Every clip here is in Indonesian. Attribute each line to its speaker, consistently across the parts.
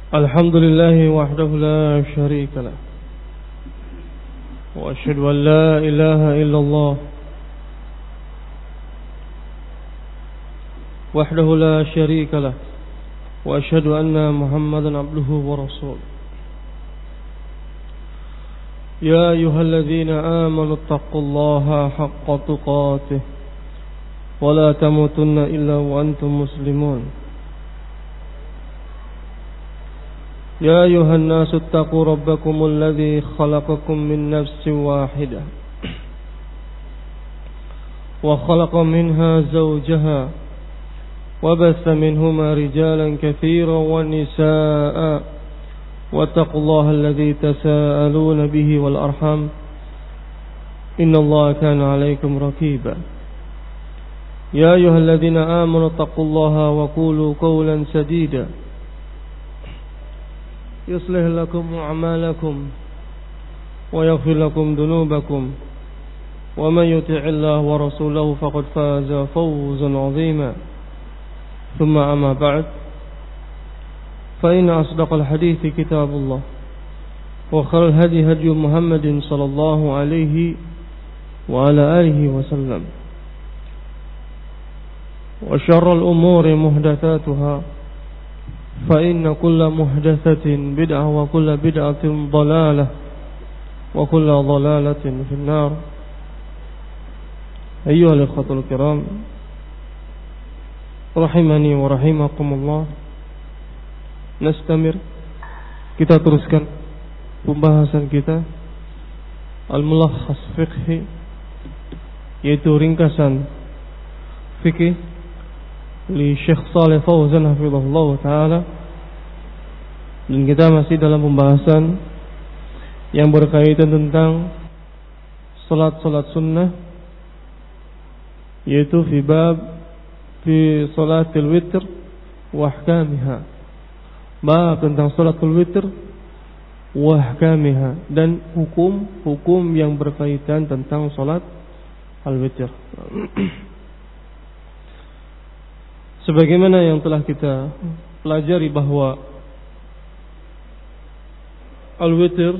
Speaker 1: الحمد لله وحده لا شريك له وأشهد أن لا إله إلا الله وحده لا شريك له وأشهد أن محمدا عبده ورسوله يا أيها الذين آمنوا اتقوا الله حق تقاته ولا تموتن إلا وأنتم مسلمون يا أيها الناس اتقوا ربكم الذي خلقكم من نفس واحدة وخلق منها زوجها وبث منهما رجالا كثيرا ونساء واتقوا الله الذي تساءلون به والأرحام إن الله كان عليكم رقيبا يا أيها الذين آمنوا اتقوا الله وقولوا قولا سديدا يصلح لكم أعمالكم ويغفر لكم ذنوبكم ومن يطع الله ورسوله فقد فاز فوزا عظيما ثم أما بعد فإن أصدق الحديث كتاب الله وخير الهدي هدي محمد صلى الله عليه وعلى آله وسلم وشر الأمور محدثاتها فإن كل محدثة بدعة وكل بدعة ضلالة وكل ضلالة في النار. أيها الإخوة الكرام rahimani wa rahimakumullah. Nastamir, kita teruskan pembahasan kita Al-Mulakhas Fiqhi, yaitu ringkasan fikih li Syekh Shalih Fauzan hafizahullah ta'ala. Dan kita masih dalam pembahasan yang berkaitan tentang salat-salat sunnah, yaitu fi salatil witr wa ahkamiha. Bab tentang salatul witr wa ahkamiha, dan hukum-hukum yang berkaitan tentang salat al-witr. Sebagaimana yang telah kita pelajari bahwa al-witr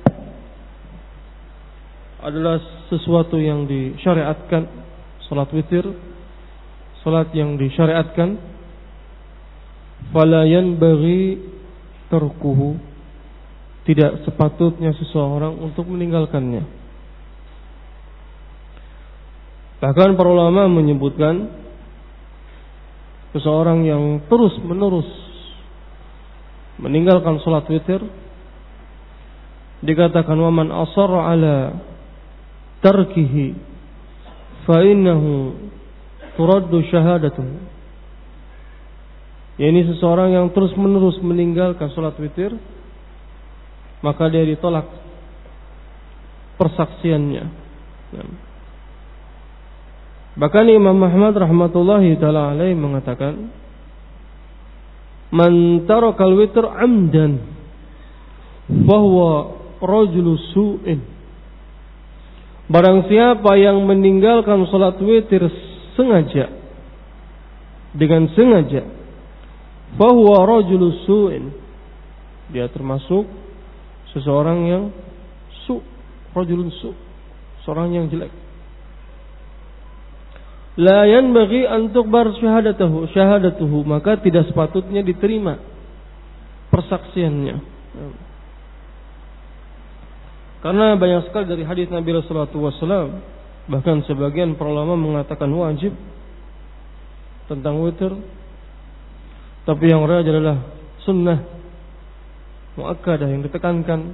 Speaker 1: adalah sesuatu yang disyariatkan, salat witr, salat yang disyariatkan, fala yanbaghi tarkuhu, tidak sepatutnya seseorang untuk meninggalkannya. Bahkan para ulama menyebutkan seseorang yang terus-menerus meninggalkan salat witir dikatakan wa man asarra ala tarkihi fa innahu turaddu syahadatuhu. Ini seseorang yang terus-menerus meninggalkan salat witir, maka dia ditolak persaksiannya. Bahkan Imam Ahmad rahmatullahi ta'ala alaih mengatakan, man tarakal witr amdan fahuwa rajulu su'in. Barang siapa yang meninggalkan salat witir sengaja, dengan sengaja, fahuwa rajulu su'in, dia termasuk seseorang yang rajulun seorang yang jelek. La yanbaghi an tuqbar syahadatuhu, maka tidak sepatutnya diterima persaksiannya. Karena banyak sekali dari hadis Nabi sallallahu alaihi wasallam, bahkan sebagian para ulama mengatakan wajib tentang witir, tapi yang rajih adalah sunnah muakkadah yang ditekankan.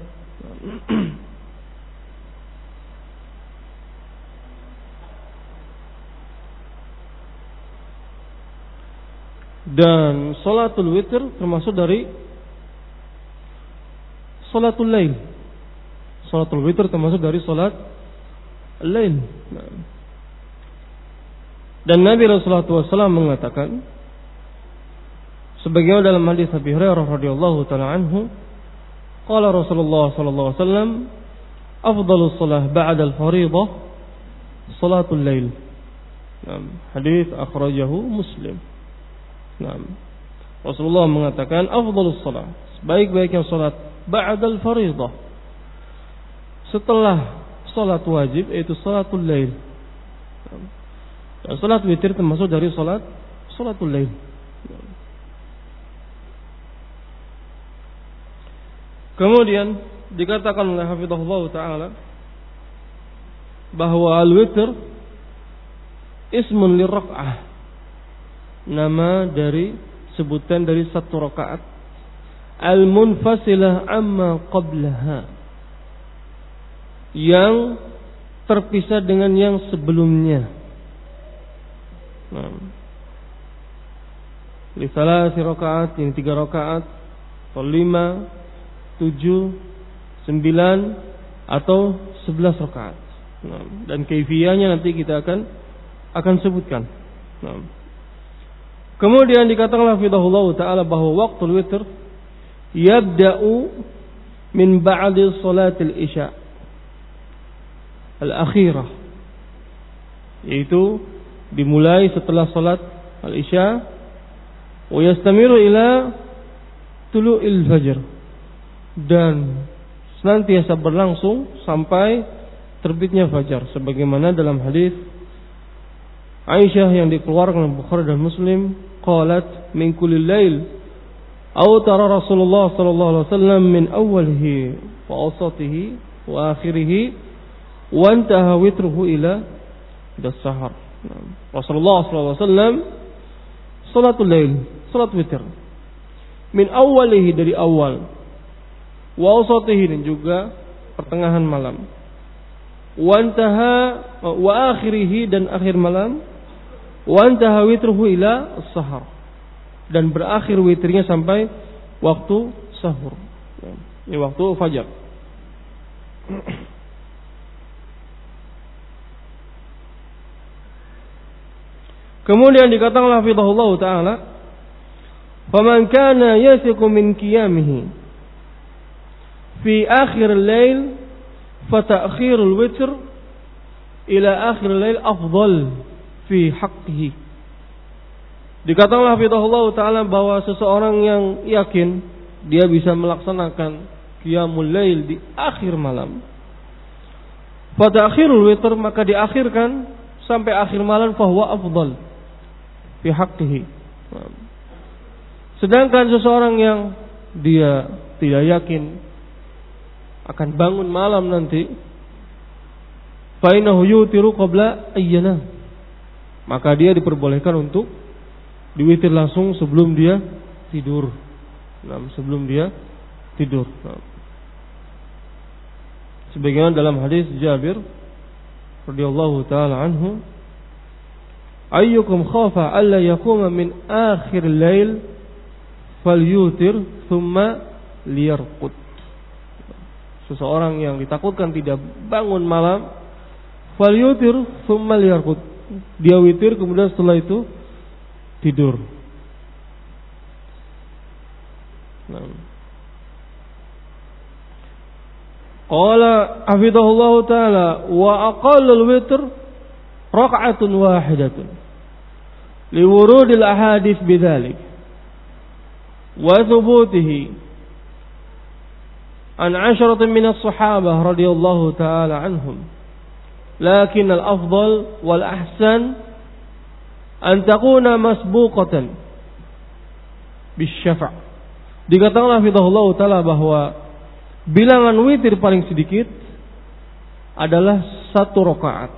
Speaker 1: Dan salatul witir termasuk dari salatul lail. Salatul witir termasuk dari salat lail. Dan Nabi Rasulullah SAW mengatakan, sebagaimana dalam hadis Abi Hurairah radhiyallahu taala anhu, qala Rasulullah sallallahu alaihi wasallam, afdhalus shalah ba'da al-fariidah salatul lail. Hadis akhrajahu Muslim. Rasulullah mengatakan afdhalus shalah, Sebaik-baiknya salat ba'dal fardhah, setelah salat wajib, yaitu salatul lail. Dan salat witir termasuk dari salatul lail. Kemudian dikatakan oleh hafizahullah taala bahwa al-witr ismun lirraq'ah, nama dari sebutan dari satu rakaat, al-munfasilah amma qablaha, yang terpisah dengan yang sebelumnya. Li salasi rakaat, yang 3 rakaat, atau 5, 7, 9 atau 11 rakaat. Dan kaifiyahnya nanti kita akan sebutkan. Kemudian dikatakan hafizahullah taala bahwa waktu witr yabda'u min ba'di salatil isya al-akhirah, yaitu dimulai setelah salat al-isya, wa yastamiru ila tulu'il fajr, dan senantiasa berlangsung sampai terbitnya fajar, sebagaimana dalam hadis Aisyah yang dikeluarkan oleh Bukhari dan Muslim, qalat min kulli lail awtara Rasulullah sallallahu alaihi wasallam min awwalihi wa awsatihi wa akhirih wa intaha witruhu ila as-sahar. Rasulullah sallallahu alaihi wasallam salatul lail, salat witir, min awwalihi, dari awal, wa awsatihi, dan juga pertengahan malam, wa intaha wa akhirih, dan akhir malam, wa intaha witruhu ila as-sahar, dan berakhir witirnya sampai waktu sahur, ini waktu fajar. Kemudian dikatakan hafizahullah taala, faman kana yasiqu min qiyamihi fi akhir al-lail fa ta'khirul witr ila akhir al-lail afdal fi haqqihi. Dikatakan hafizahullah taala bahwa seseorang yang yakin dia bisa melaksanakan qiyamul lail di akhir malam, fa ta'khirul witr, maka diakhirkan sampai akhir malam, fa huwa afdal fi haqqihi. Sedangkan seseorang yang dia tidak yakin akan bangun malam nanti, fa innahu yutiru qabla ayyana, maka dia diperbolehkan untuk diwitir langsung sebelum dia tidur. Sebelum dia tidur. Sebagaimana dalam hadis Jabir radhiyallahu taala anhu, ayyukum khafa alla yaquma min akhir lail falyutir thumma liyarqud. Seseorang yang ditakutkan tidak bangun malam, falyutir thumma liyarqud, dia witir kemudian setelah itu tidur. Qala hafizahullah taala wa aqallul witr raka'atun wahidatun liwurudil ahadits bidzalik wa thubutihi an 'asharatin min as-sahabah radhiyallahu ta'ala anhum, lakin al-afdal wal ahsan an takuna masbuqatan bisyafa'. Dikatakan hafizahullah ta'ala bahwa bilangan witir paling sedikit adalah 1 rakaat.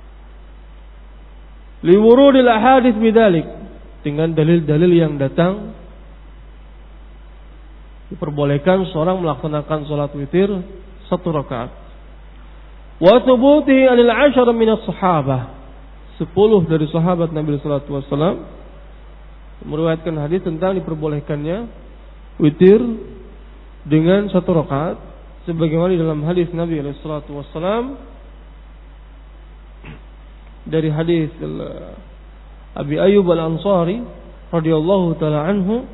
Speaker 1: Liwurudil ahadits bidzalik, dengan dalil-dalil yang datang diperbolehkan seorang melaksanakan salat witir 1 rakaat. Wa thubutihi anil 'ashar min as-sahabah, 10 dari sahabat Nabi sallallahu alaihi wasallam meriwayatkan hadis tentang diperbolehkannya witir dengan 1 rakaat, sebagaimana di dalam hadis Nabi sallallahu alaihi wasallam dari hadis Abi Ayyub al-Ansari radhiyallahu taala anhu,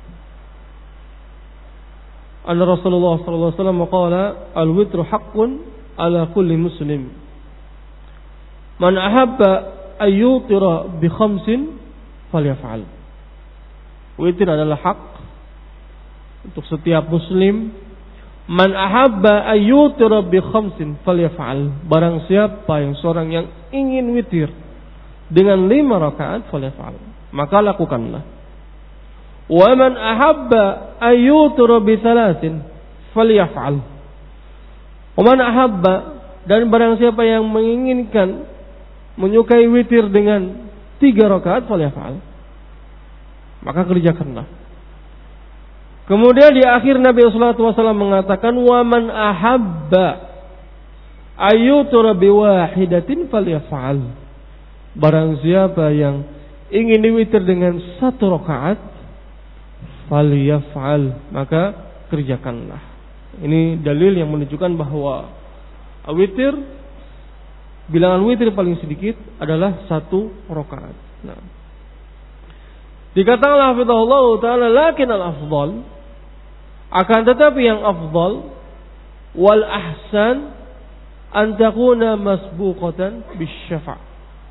Speaker 1: anna Rasulullah sallallahu alaihi wasallam qala al-witru haqqun ala kulli muslim man ahabba an yutira bi 5 falyaf'al. Witir adalah hak untuk setiap muslim, man ahabba ayyutira bi khamsin falyaf'al. Barang siapa yang seorang yang ingin witir dengan 5 rakaat falyaf'al, maka lakukanlah. Wa man ahabba ayyutira bi thalathin falyaf'al. Wa man ahabba, dan barang siapa yang menginginkan menyukai witir dengan 3 rakaat falyaf'al, maka kerjakanlah. Kemudian di akhir Nabi sallallahu alaihi wasallam mengatakan, wa man ahabba ayyutura bi wahidatin falyaf'al. Barang siapa yang ingin diwitir dengan 1 rakaat falyaf'al, maka kerjakanlah. Ini dalil yang menunjukkan bahwa witir, bilangan witir paling sedikit adalah 1 rakaat. Nah, dikatakan hafizahullah taala, lakin al-afdal, akan tetapi yang afdal, wal ahsan an takuna masbuqatan bisyafa'.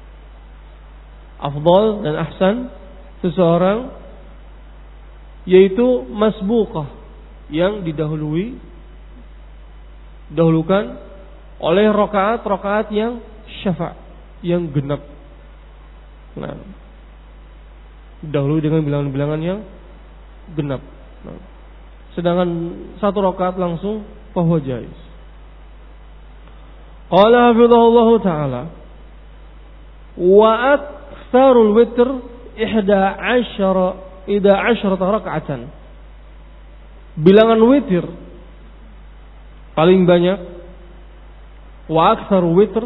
Speaker 1: Afdal dan ahsan seseorang yaitu masbuqah, yang didahulukan oleh rakaat-rakaat yang syafa', yang genap. Nah, dahulu dengan bilangan-bilangan yang genap. Nah, sedangkan 1 rakaat langsung fahuwa jaiz. Qala hafizahullah taala, wa aktsarul witr 11 raka'atan. Bilangan witir paling banyak, wa aktsarul witr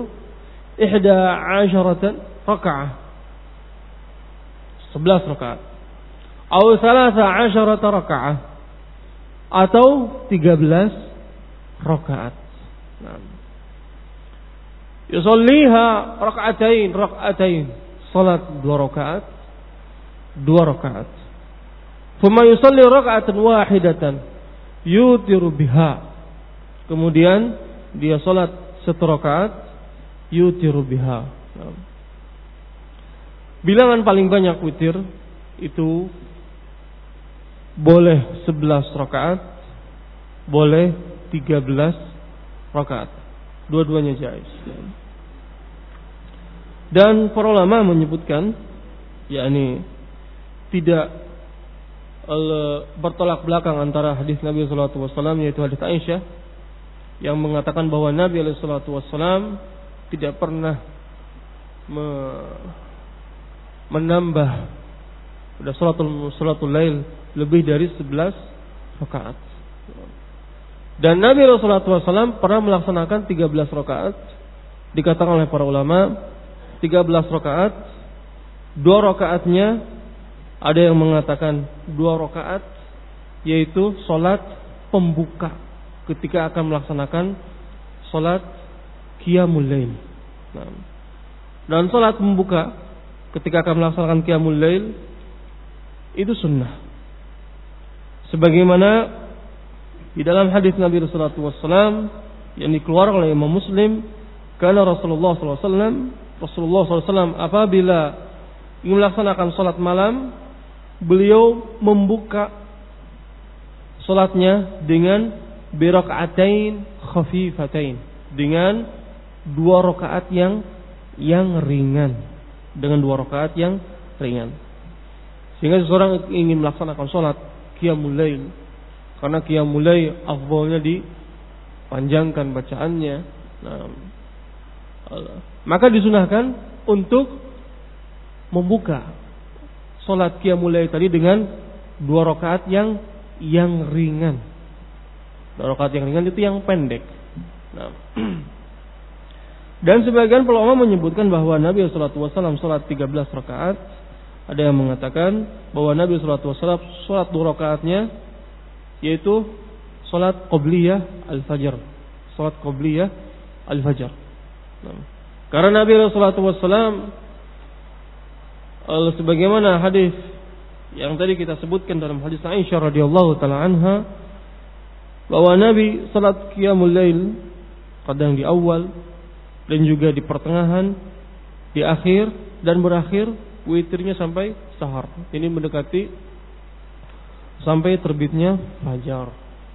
Speaker 1: 11 raka'ah, 11 rakaat. Atau 13 raka'ah, atau 13 rakaat. Nah, yusalliha raka'atain, salat 2 rakaat, 2 rakaat. Thumma yusalli raka'atan wahidatan yutiru biha. Kemudian dia salat 1 rakaat, yutiru biha. Nah, bilangan paling banyak witir itu boleh 11 rakaat, boleh 13 rakaat. Dua-duanya jaiz. Dan para ulama menyebutkan, yakni tidak bertolak belakang antara hadis Nabi sallallahu alaihi wasallam, yaitu hadis Aisyah yang mengatakan bahwa Nabi sallallahu alaihi wasallam tidak pernah menambah pada salatul lail lebih dari 11 rakaat. Dan Nabi sallallahu alaihi wasallam pernah melaksanakan 13 rakaat. Dikatakan oleh para ulama 13 rakaat, 2 rakaatnya ada yang mengatakan 2 rakaat yaitu salat pembuka ketika akan melaksanakan salat qiyamul lail. Nah, dan salat pembuka ketika akan melaksanakan qiyamul lail itu sunnah. Sebagaimana di dalam hadis Nabi sallallahu alaihi wasallam yang dikeluarkan oleh Imam Muslim, karena Rasulullah sallallahu alaihi wasallam apabila ingin melaksanakan salat malam, beliau membuka salatnya dengan biraka'atain khafifatain, dengan 2 rakaat yang ringan, dengan 2 rakaat yang ringan. Sehingga seseorang ingin melaksanakan salat qiyamul lail, karena qiyamul lail afdhalnya dipanjangkan bacaannya. Nah, maka disunahkan untuk membuka salat qiyamul lail tadi dengan 2 rakaat yang ringan. 2 rakaat yang ringan itu yang pendek. Nah, dan sebagian ulama menyebutkan bahwa Nabi sallallahu alaihi wasallam salat 13 rakaat. Ada yang mengatakan bahwa Nabi sallallahu alaihi wasallam salat 2 rakaatnya yaitu salat qabliyah al-fajr. Salat qabliyah al-fajr. Nah, karena Nabi sallallahu alaihi wasallam sebagaimana hadis yang tadi kita sebutkan dalam hadis Aisyah radhiyallahu taala anha, bahwa Nabi salat qiyamul lail kadang di awal dan juga di pertengahan, di akhir dan berakhir witirnya sampai sahar. Ini mendekati sampai terbitnya fajar.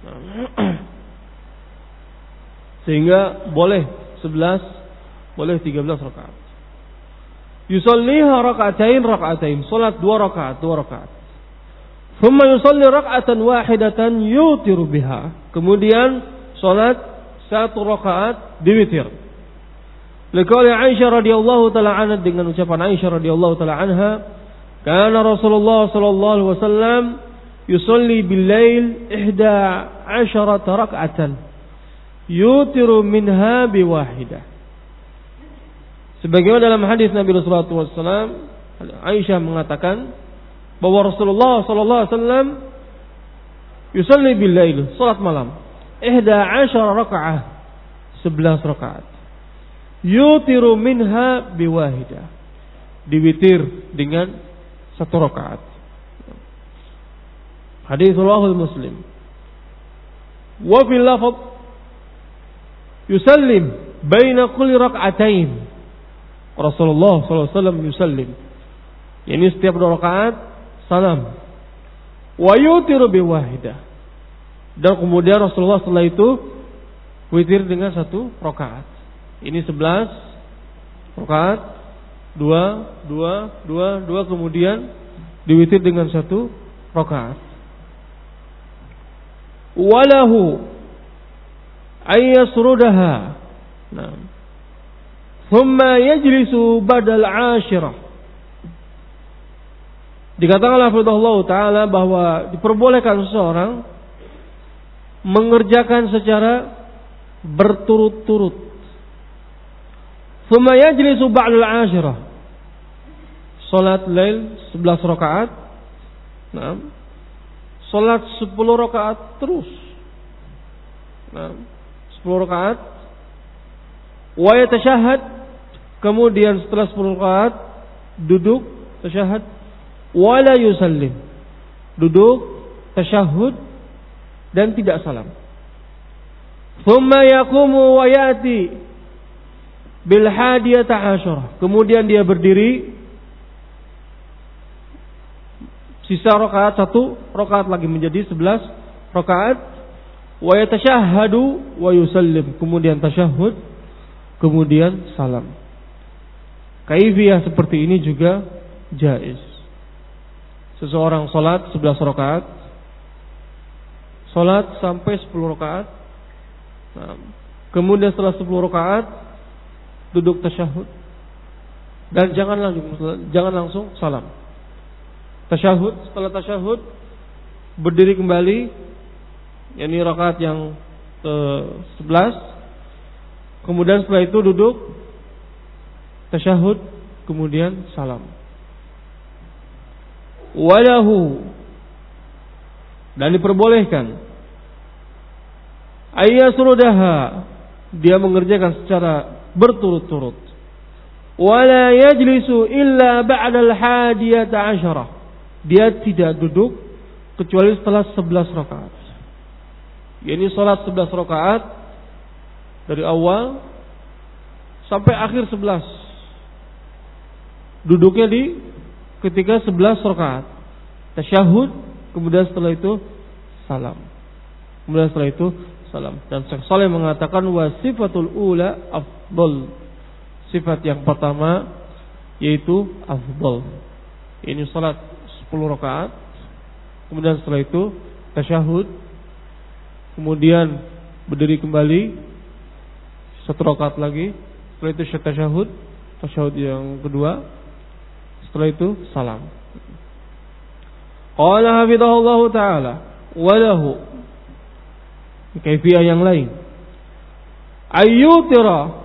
Speaker 1: Sehingga boleh 11, boleh 13 rakaat. Yusalliha raka'atain, salat 2 rakaat. Thumma yusalli raka'atan wahidatan yutiru biha. Kemudian salat 1 rakaat diwitir. Liqauli Aisyah radhiyallahu taala anha, dengan ucapan Aisyah radhiyallahu taala anha, kana Rasulullah sallallahu alaihi wasallam yusalli bil-lail 11 raka'atan yutiru minha biwahidah. Sebagaimana dalam hadis Nabi sallallahu alaihi wasallam, Aisyah mengatakan bahwa Rasulullah sallallahu alaihi wasallam yusalli bil-lail, salat malam, 11 raka'ah, 11 rakaat. Yutiru minha biwahidah, diwitir dengan 1 rakaat. Hadis riwayat Muslim. Wa fil lafz yusallim baina kulli rak'atain. Rasulullah SAW yusallim, yani setiap 2 rakaat salam. Wa yutiru biwahidah, dan kemudian Rasulullah setelah itu witir dengan 1 rakaat. Ini 11 rakaat, 2, kemudian diwitir dengan 1 rakaat. Walahu ayyasrudaha. Nah, thumma yajlisu badal 'ashirah. Dikatakan oleh Allah Ta'ala bahwa diperbolehkan seseorang mengerjakan secara berturut-turut. Thumma yajlisu ba'dal 'ashirah. Salat lail 11 rakaat. Nah, salat 10 rakaat terus. Nah, 10 rakaat. Wa yatashahhad, kemudian setelah 10 rakaat duduk tasyahhud, wa la yusallim, duduk tasyahhud dan tidak salam. Thumma yaqumu wa yati bil hadiyata asyarah, kemudian dia berdiri, sisa rakaat 1 rakaat lagi menjadi 11 rakaat. Wa yatashahhadu wa yusallim, kemudian tasyahhud, kemudian salam. Kaifiyah seperti ini juga jaiz. Seseorang salat 11 rakaat, salat sampai 10 rakaat. Nah, kemudian setelah 10 rakaat duduk tasyahud, dan jangan langsung salam. Tasyahud, setelah tasyahud berdiri kembali, yakni rakaat yang ke-11. Kemudian setelah itu duduk tasyahud, kemudian salam. Walahu, dan diperbolehkan ayyasrudaha, dia mengerjakan secara berturut-turut. Wala yajlisu illa ba'dal hadiyata asyarah, dia tidak duduk kecuali setelah 11 rakaat. Ini salat 11 rakaat dari awal sampai akhir 11. Duduknya di ketika 11 rakaat. Tasyahud, kemudian setelah itu salam. Kemudian setelah itu salam. Dan Syekh Shalih mengatakan wasifatul ula afdal. Sifat yang pertama yaitu afdal. Ini salat 10 rakaat. Kemudian setelah itu tasyahud, kemudian berdiri kembali 1 rakaat lagi, setelah itu tasyahud yang kedua, setelah itu salam. Qala hafizahullahu ta'ala walahu, kaifiyah yang lain, ayyutira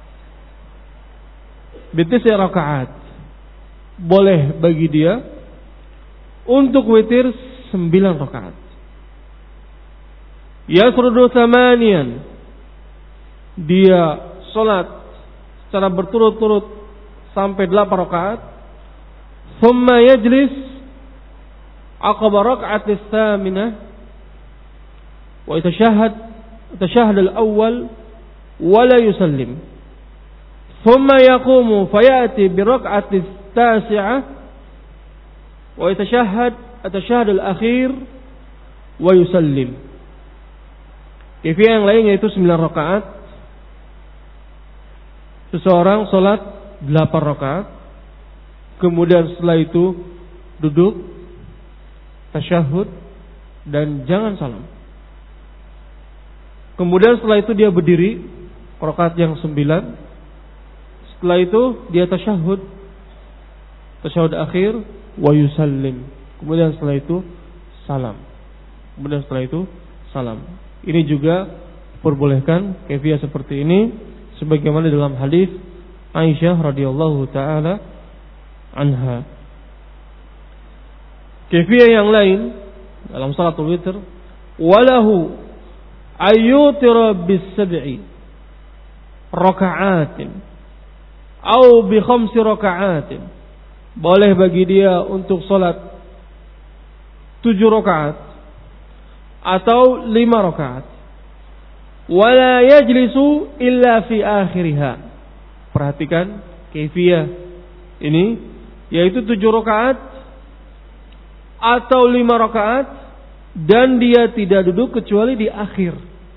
Speaker 1: bitis'i rakaat, boleh bagi dia untuk witir 9 rakaat. Yasrudu thamanian, dia salat secara berturut-turut sampai 8 rakaat. Thumma yajlis aqaba raka'atis tsaminah wa yatashahhad al-awwal wa la yusallim. Thumma yaqumu fayati bi raka'atis tasi'ah wa yatashahhad al-akhir wa yusallim. Kaifiyah yang lain yaitu 9 rakaat. Seseorang salat 8 rakaat, kemudian setelah itu duduk, tasyahud, dan jangan salam. Kemudian setelah itu dia berdiri, rakaat yang 9. Setelah itu dia tasyahud akhir, wa yusallim. Kemudian setelah itu salam. Ini juga perbolehkan kaifiyah seperti ini, sebagaimana dalam hadis Aisyah radhiyallahu taala anha. Kaifiyah yang lain dalam salatul witr, walahu ayyutira bis-sab'i raka'atin atau bi 5 raka'atin. Boleh bagi dia untuk salat 7 rakaat atau 5 rakaat. Wala yajlisu illa fi akhiriha. Perhatikan kaifiyah ini, yaitu 7 rakaat atau 5 rakaat, dan dia tidak duduk kecuali di akhir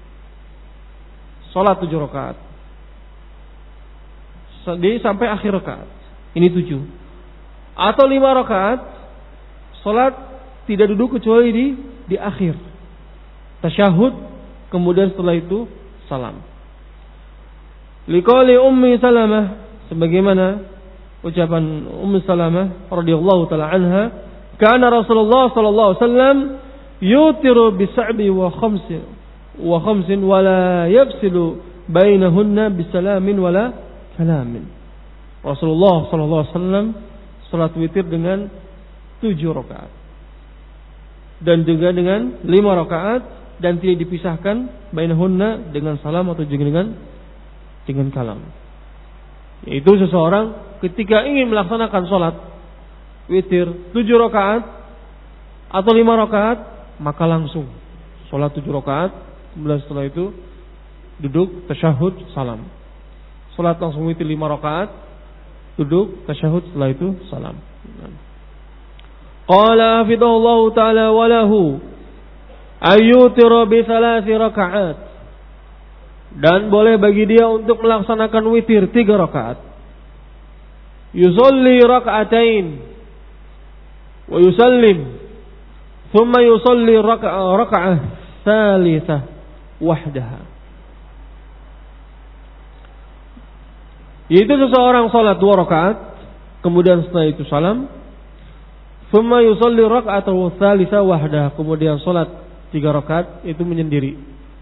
Speaker 1: salat 7 rakaat sampai akhir rakaat. Ini 7. Atau 5 rakaat salat tidak duduk kecuali di akhir tasyahud, kemudian setelah itu salam. Liqauli Ummi Salamah, sebagaimana ucapan Ummi Salamah radhiyallahu taala anha, kana Rasulullah sallallahu alaihi wasallam yutiru bi-7 wa 5 wa la yafsilu bainahunna bisalamin wala kalamin. Rasulullah sallallahu alaihi wasallam salat witir dengan 7 rakaat dan juga dengan 5 rakaat, dan tidak dipisahkan bainahunna dengan salam atau juga dengan kalam. Yaitu seseorang ketika ingin melaksanakan salat witir 7 rakaat atau 5 rakaat, maka langsung salat 7 rakaat, kemudian setelah itu duduk, tasyahud, salam. Salat langsung witir 5 rakaat, duduk, tasyahud, setelah itu salam. Qala hafidhahullahu ta'ala walahu ayyutira bi 3 rakaat. Dan boleh bagi dia untuk melaksanakan witir 3 rakaat. Yusalli raka'atain wa yusallim, thumma yusalli raka'ah tsalitsah wahdaha. Yaitu seseorang salat 2 rakaat, kemudian setelah itu salam, thumma yusalli raka'atan tsalitsah wahdaha, kemudian salat 3 rakaat itu menyendiri.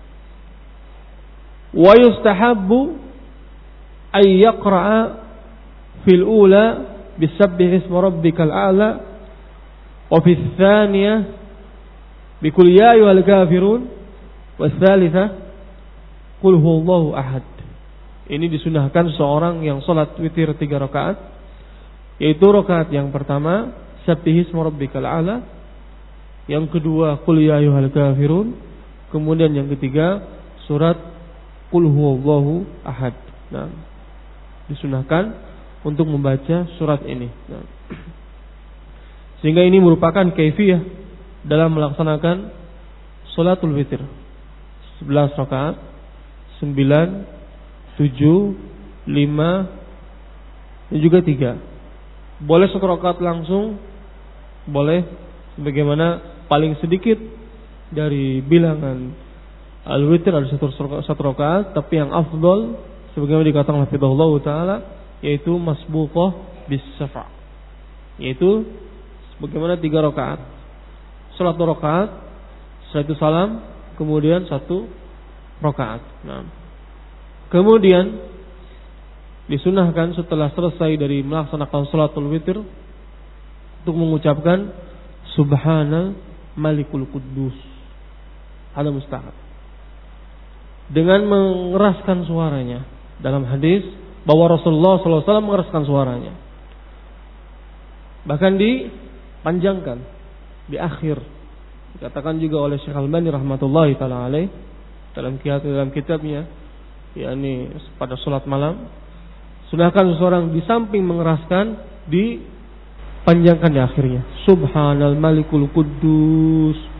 Speaker 1: Wa yustahabbu ay yaqra'a fil ula bisabbih isma rabbikal a'la wa fil tsaniyah bikul ya ayyuhal kafirun wa tsalitsah qul huwallahu ahad. Ini disunahkan seorang yang salat witir 3 rakaat, yaitu rakaat yang pertama sabbih isma rabbikal a'la, yang kedua qul ya ayyuhal kafirun, kemudian yang ketiga surat qul huwallahu ahad. Nah, disunahkan untuk membaca surat ini. Nah, sehingga ini merupakan kaifiyah dalam melaksanakan salatul witir. 11 rakaat, 9, 7, 5 dan juga 3. Boleh 1 rakaat langsung, boleh sebagaimana paling sedikit dari bilangan al-witir ada 1 rakaat, tapi yang afdal sebagaimana dikatakan hafizahullah taala yaitu masbuqah bis syafa', yaitu sebagaimana 3 rakaat, salat 2 rakaat, setelah itu salam, kemudian 1 rakaat. Nah, kemudian disunahkan setelah selesai dari melaksanakan salatul witir untuk mengucapkan subhana malikul quddus. Ada mustahab dengan mengeraskan suaranya. Dalam hadis bahwa Rasulullah SAW mengeraskan suaranya, bahkan dipanjangkan di akhir. Dikatakan juga oleh Syekh Al-Albani rahmatullahi taala alaih dalam kitabnya, yakni pada salat malam, sunahkan seseorang di samping mengeraskan, dipanjangkan di akhirnya. Subhanal malikul quddus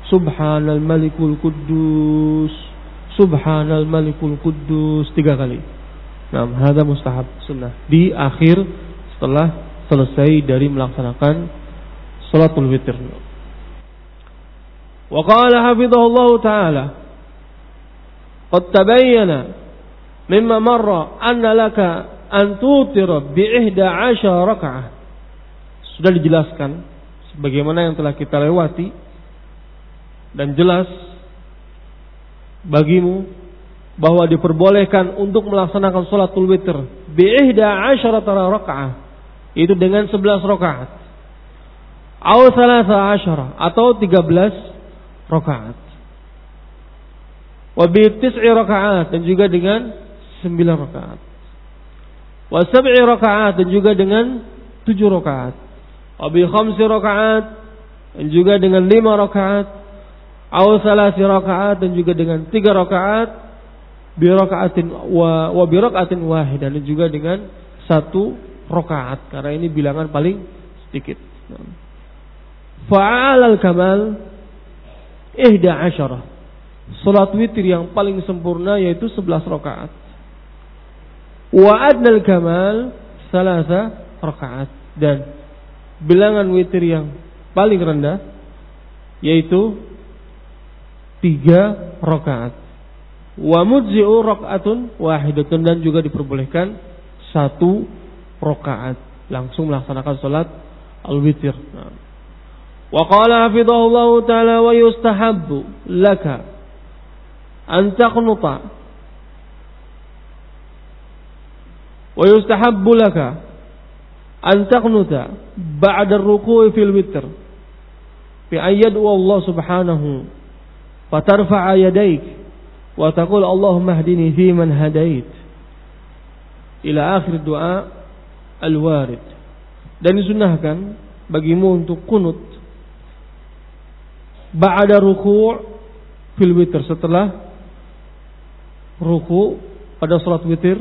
Speaker 1: Subhanal Malikul Quddus, Subhanal Malikul Quddus 3 kali. Nah, hada mustahab sunnah di akhir setelah selesai dari melaksanakan salatul witir. Wa qala hafizahullah ta'ala, qad tabayyana mimma marra anna laka an tutira bi 11 raka'ah. Sudah dijelaskan sebagaimana yang telah kita lewati dan jelas bagimu bahwa diperbolehkan untuk melaksanakan salatul witir bi 11 raka'ah, itu dengan 11 rakaat. Aw 13 atau 13 rakaat. Wa bi 9 rakaat dan juga dengan 9 rakaat. Wa 7 rakaat dan juga dengan 7 rakaat. Wa bi 5 rakaat dan juga dengan 5 rakaat. Aw 3 rakaat dan juga dengan 3 rakaat. Bi rakaatin wa bi rakaatin wahidah dan juga dengan 1 rakaat, karena ini bilangan paling sedikit. Fa'alal kamal 11. Salat witir yang paling sempurna yaitu 11 rakaat. Wa adnal kamal 3 rakaat, dan bilangan witir yang paling rendah yaitu 3 rakaat. Wa mujzi'u rak'atun wahidatun, dan juga diperbolehkan 1 rakaat langsung melaksanakan salat al-witir. Wa qala hafizahullahu ta'ala wa yustahabbu laka an taqnuta wa yustahabbu laka an taqnuta ba'da ar-ruku'i fil witr bi ayyadu Allah subhanahu fa tarfa'a yadayk wa taqul Allahumma hdini fi man hadait ila akhir doa al-warid. Dan disunnahkan bagimu untuk kunut ba'da ruku' fil witr, setelah ruku' pada salat witir,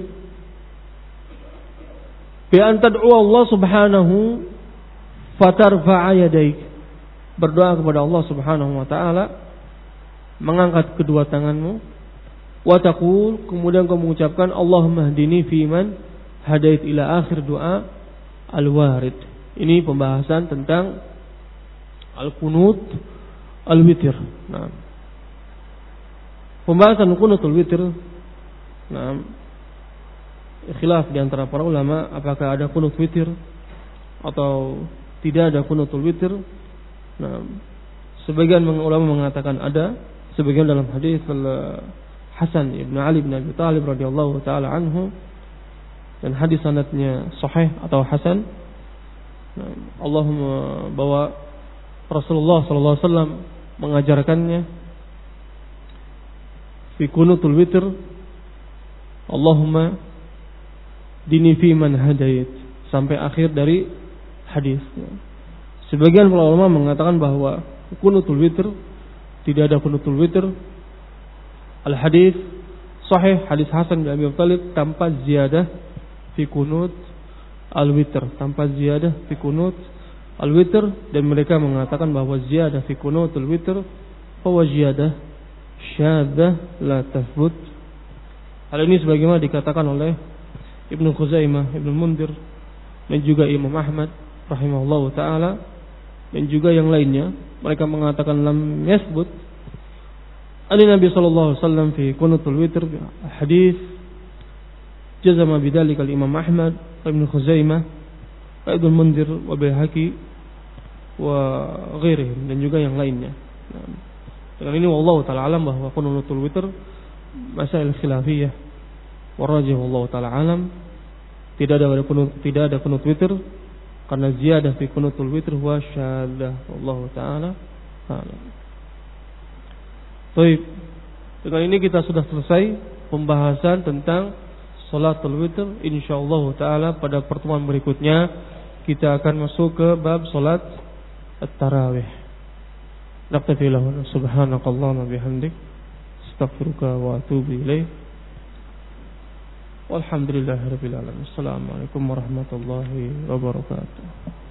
Speaker 1: bi an tad'u Allah subhanahu fatarfa'a yadaik, berdoa kepada Allah subhanahu wa ta'ala, mengangkat kedua tanganmu, wa taqul, kemudian kau mengucapkan Allahumma hdini fi man hadait ila akhir doa al-warid. Ini pembahasan tentang al-qunut al-witir. Nah, pembahasan qunut al-witir, nah, khilaf di antara para ulama apakah ada qunut witir atau tidak ada qunutul witir. Nah, sebagian ulama mengatakan ada, sebagian dalam hadis Hasan ibn Ali bin Abi Thalib radhiyallahu taala anhu, dan hadis sanadnya sahih atau hasan. Allahumma, bahwa Rasulullah sallallahu alaihi wasallam mengajarkannya fi qunutul witr, Allahumma dini fi man hadait, sampai akhir dari hadis. Sebagian ulama mengatakan bahwa qunutul witr tidak ada qunutul witr. Al-hadis sahih, hadis Hasan bin Abi Thalib tanpa ziyadah fi qunut al-witr, tanpa ziyadah fi qunut al-witr, dan mereka mengatakan bahwa ziyadah fi qunut al-witr huwa ziyadah syadzah la tathbut. Hal ini sebagaimana dikatakan oleh Ibnu Khuzaimah, Ibnu Mundir, dan juga Imam Ahmad rahimahullahu taala, dan juga yang lainnya. Mereka mengatakan lam yasbut Ali Nabi sallallahu alaihi wasallam fi qunutul witr hadis jazama bidzalika al-Imam Ahmad wa Ibnu Khuzaimah wa Ibnu Mundir wa Baihaqi wa ghairihim, dan juga yang lainnya. Dengan ini wallahu taala alam bahwa qunutul witr masail khilafiyah, wa rajih wallahu taala alam tidak ada qunut witr, karena ziyadah fi qunutul witr huwa syadzah, wallahu taala alam. Baik, dengan ini kita sudah selesai pembahasan tentang salatul witr. Insyaallah taala pada pertemuan berikutnya kita akan masuk ke bab salat at-tarawih. Naqtafi lahu subhanakallahumma bihamdik astaghfiruka wa atubu ilaik. Walhamdulillahirabbil alamin. Assalamualaikum warahmatullahi wabarakatuh.